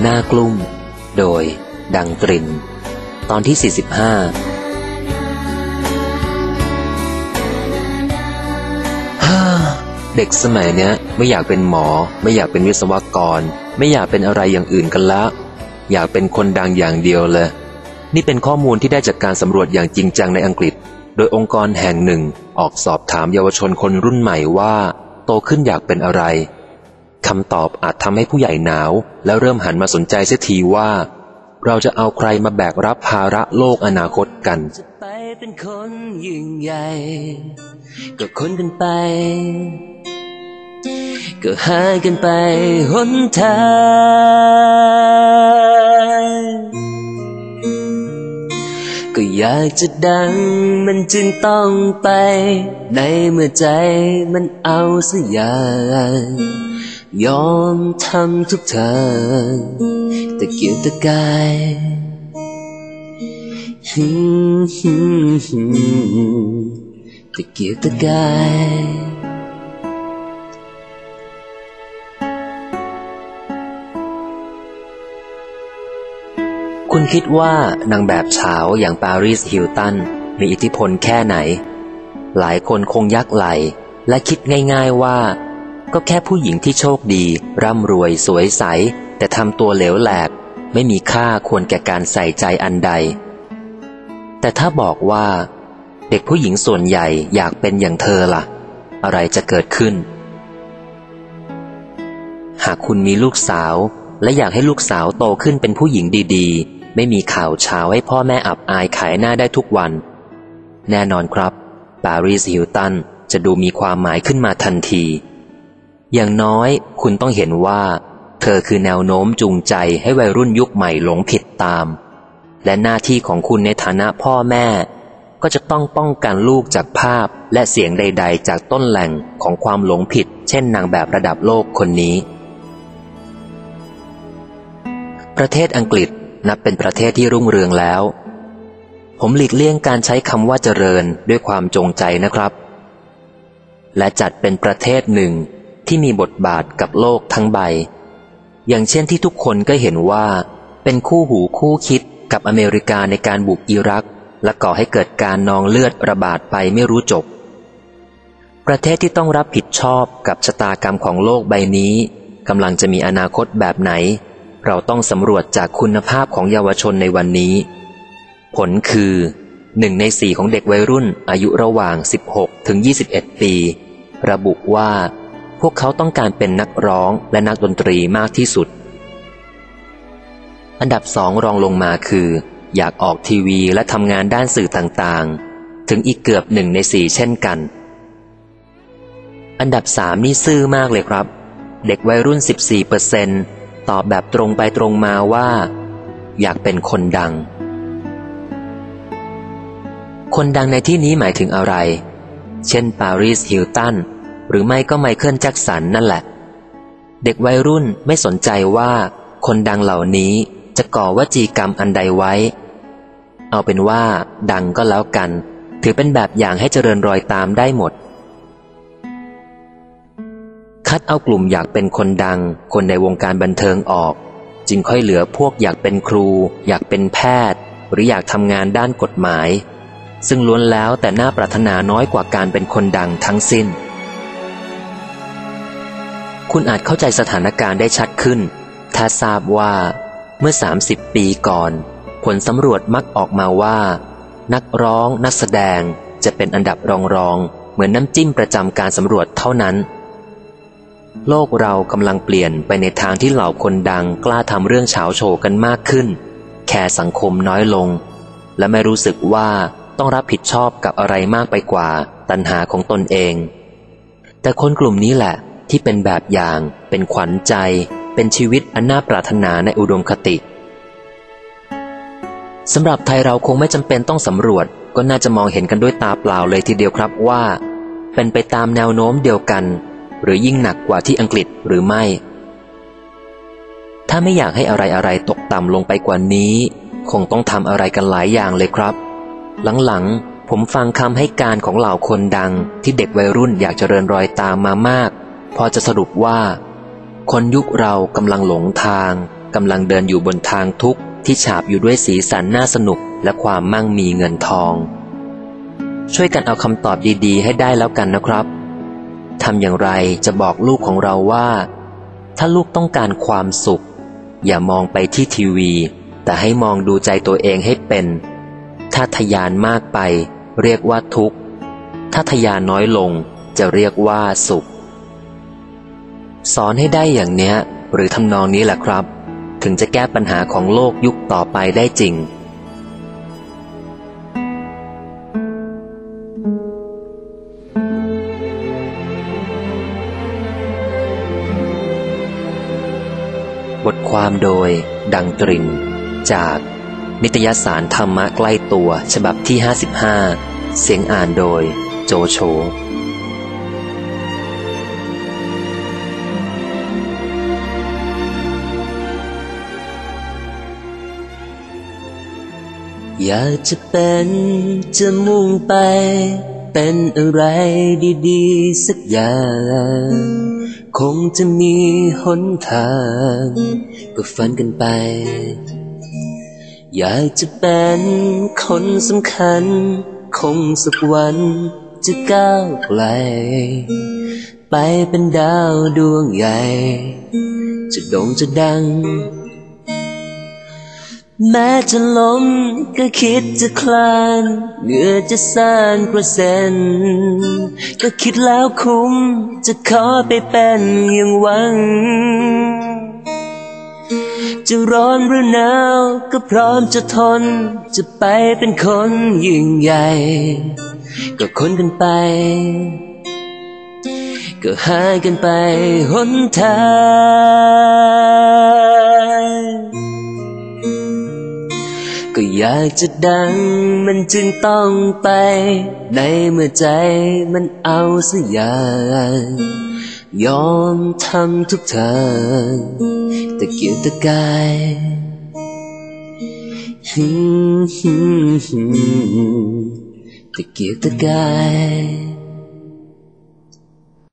หน้ากลุ้มโดยดังตรินตอนที่45เด็กสมัยเนี้ยไม่อยากเป็นหมอไม่อยากเป็นวิศวกรไม่อยากเป็นอะไรอย่างอื่นกันละอยากเป็นคนดังอย่างเดียวเลยนี่เป็นข้อมูลที่ได้จากการสำรวจอย่างจริงจังในอังกฤษโดยองค์กรแห่งหนึ่งออกสอบถามเยาวชนคนรุ่นใหม่ว่าโตขึ้นอยากเป็นอะไรคำตอบอาจทำให้ผู้ใหญ่หนาวแล้วเริ่มหันมาสนใจเสียทีว่าเราจะเอาใครมาแบกรับภาระโลกอนาคตกันจะไปเป็นคนยิ่งใหญ่ก็คนกันไปก็หากันไปหนทางก็อยากจะดังมันจึงต้องไปในเมื่อใจมันเอาสักอย่างยอมทำทุกทางตะเกียกตะกายตะเกียกตะกายคุณคิดว่านางแบบเช้าอย่างปาริสฮิลตันมีอิทธิพลแค่ไหนหลายคนคงยักไหลและคิดง่ายๆว่าก็แค่ผู้หญิงที่โชคดีร่ำรวยสวยใสแต่ทำตัวเหลวแหลกไม่มีค่าควรแก่การใส่ใจอันใดแต่ถ้าบอกว่าเด็กผู้หญิงส่วนใหญ่อยากเป็นอย่างเธอล่ะอะไรจะเกิดขึ้นหากคุณมีลูกสาวและอยากให้ลูกสาวโตขึ้นเป็นผู้หญิงดีๆไม่มีข่าวเช้าให้พ่อแม่อับอายขายหน้าได้ทุกวันแน่นอนครับปาริสฮิลตันจะดูมีความหมายขึ้นมาทันทีอย่างน้อยคุณต้องเห็นว่าเธอคือแนวโน้มจูงใจให้วัยรุ่นยุคใหม่หลงผิดตามและหน้าที่ของคุณในฐานะพ่อแม่ก็จะต้องป้องกันลูกจากภาพและเสียงใดๆจากต้นแหล่งของความหลงผิดเช่นนางแบบระดับโลกคนนี้ประเทศอังกฤษนับเป็นประเทศที่รุ่งเรืองแล้วผมหลีกเลี่ยงการใช้คำว่าเจริญด้วยความจงใจนะครับและจัดเป็นประเทศหนึ่งที่มีบทบาทกับโลกทั้งใบอย่างเช่นที่ทุกคนก็เห็นว่าเป็นคู่หูคู่คิดกับอเมริกาในการบุกอิรักและก่อให้เกิดการนองเลือดระบาดไปไม่รู้จบประเทศที่ต้องรับผิดชอบกับชะตากรรมของโลกใบนี้กำลังจะมีอนาคตแบบไหนเราต้องสำรวจจากคุณภาพของเยาวชนในวันนี้ผลคือ1 ใน 4ของเด็กวัยรุ่นอายุระหว่าง16 ถึง 21 ปีระบุว่าพวกเขาต้องการเป็นนักร้องและนักดนตรีมากที่สุดอันดับ2รองลงมาคืออยากออกทีวีและทำงานด้านสื่อต่างๆถึงอีกเกือบ1 ใน 4เช่นกันอันดับ3นี่ซื่อมากเลยครับเด็กวัยรุ่น 14% ตอบแบบตรงไปตรงมาว่าอยากเป็นคนดังคนดังในที่นี้หมายถึงอะไรเช่นปาริสฮิลตันหรือไม่ก็ไมเคิลแจ็คสันนั่นแหละเด็กวัยรุ่นไม่สนใจว่าคนดังเหล่านี้จะก่อวจีกรรมอันใดไว้เอาเป็นว่าดังก็แล้วกันถือเป็นแบบอย่างให้เจริญรอยตามได้หมดคัดเอากลุ่มอยากเป็นคนดังคนในวงการบันเทิงออกจึงค่อยเหลือพวกอยากเป็นครูอยากเป็นแพทย์หรืออยากทำงานด้านกฎหมายซึ่งล้วนแล้วแต่น่าปรารถนาน้อยกว่าการเป็นคนดังทั้งสิ้นคุณอาจเข้าใจสถานการณ์ได้ชัดขึ้นถ้าทราบว่าเมื่อ30 ปีก่อนผลสำรวจมักออกมาว่านักร้องนักแสดงจะเป็นอันดับรองๆเหมือนน้ำจิ้มประจำการสำรวจเท่านั้นโลกเรากำลังเปลี่ยนไปในทางที่เหล่าคนดังกล้าทำเรื่องเฉาโชว์กันมากขึ้นแคร์สังคมน้อยลงและไม่รู้สึกว่าต้องรับผิดชอบกับอะไรมากไปกว่าตัณหาของตนเองแต่คนกลุ่มนี้แหละที่เป็นแบบอย่างเป็นขวัญใจเป็นชีวิตอันน่าปรารถนาในอุดมคติสำหรับไทยเราคงไม่จำเป็นต้องสำรวจก็น่าจะมองเห็นกันด้วยตาเปล่าเลยทีเดียวครับว่าเป็นไปตามแนวโน้มเดียวกันหรือยิ่งหนักกว่าที่อังกฤษหรือไม่ถ้าไม่อยากให้อะไรตกต่ำลงไปกว่านี้คงต้องทำอะไรกันหลายอย่างเลยครับหลังๆผมฟังคำให้การของเหล่าคนดังที่เด็กวัยรุ่นอยากเจริญรอยตามมามากพอจะสรุปว่าคนยุคเรากำลังหลงทางกำลังเดินอยู่บนทางทุกข์ที่ฉาบอยู่ด้วยสีสันน่าสนุกและความมั่งมีเงินทองช่วยกันเอาคำตอบดีๆให้ได้แล้วกันนะครับทำอย่างไรจะบอกลูกของเราว่าถ้าลูกต้องการความสุขอย่ามองไปที่ทีวีแต่ให้มองดูใจตัวเองให้เป็นถ้าทะยานมากไปเรียกว่าทุกข์ถ้าทะยานน้อยลงจะเรียกว่าสุขสอนให้ได้อย่างเนี้ยหรือทำนองนี้แหละครับถึงจะแก้ปัญหาของโลกยุคต่อไปได้จริงบทความโดยดังตรินจากนิตยสารธรรมะใกล้ตัวฉบับที่55เสียงอ่านโดยโจโฉอยากจะเป็นจะมุ่งไปเป็นอะไรดีๆสักอย่างคงจะมีหนทางก็ฝันกันไปอยากจะเป็นคนสำคัญคงสักวันจะก้าวไกลไปเป็นดาวดวงใหญ่จะโด่งจะดังแม้จะล้มก็คิดจะคลานเหงื่อจะสร้างกระเซ็นก็คิดแล้วคุ้มจะขอไปเป็นอย่างหวังจะร้อนหรือหนาวก็พร้อมจะทนจะไปเป็นคนยิ่งใหญ่ก็คนกันไปก็หากันไปหนทางก็อยากจะดังมันจึงต้องไปในเมื่อใจมันเอาสักอย่างยอมทำทุกทางตะเกียกตะกายตะเกียกตะกาย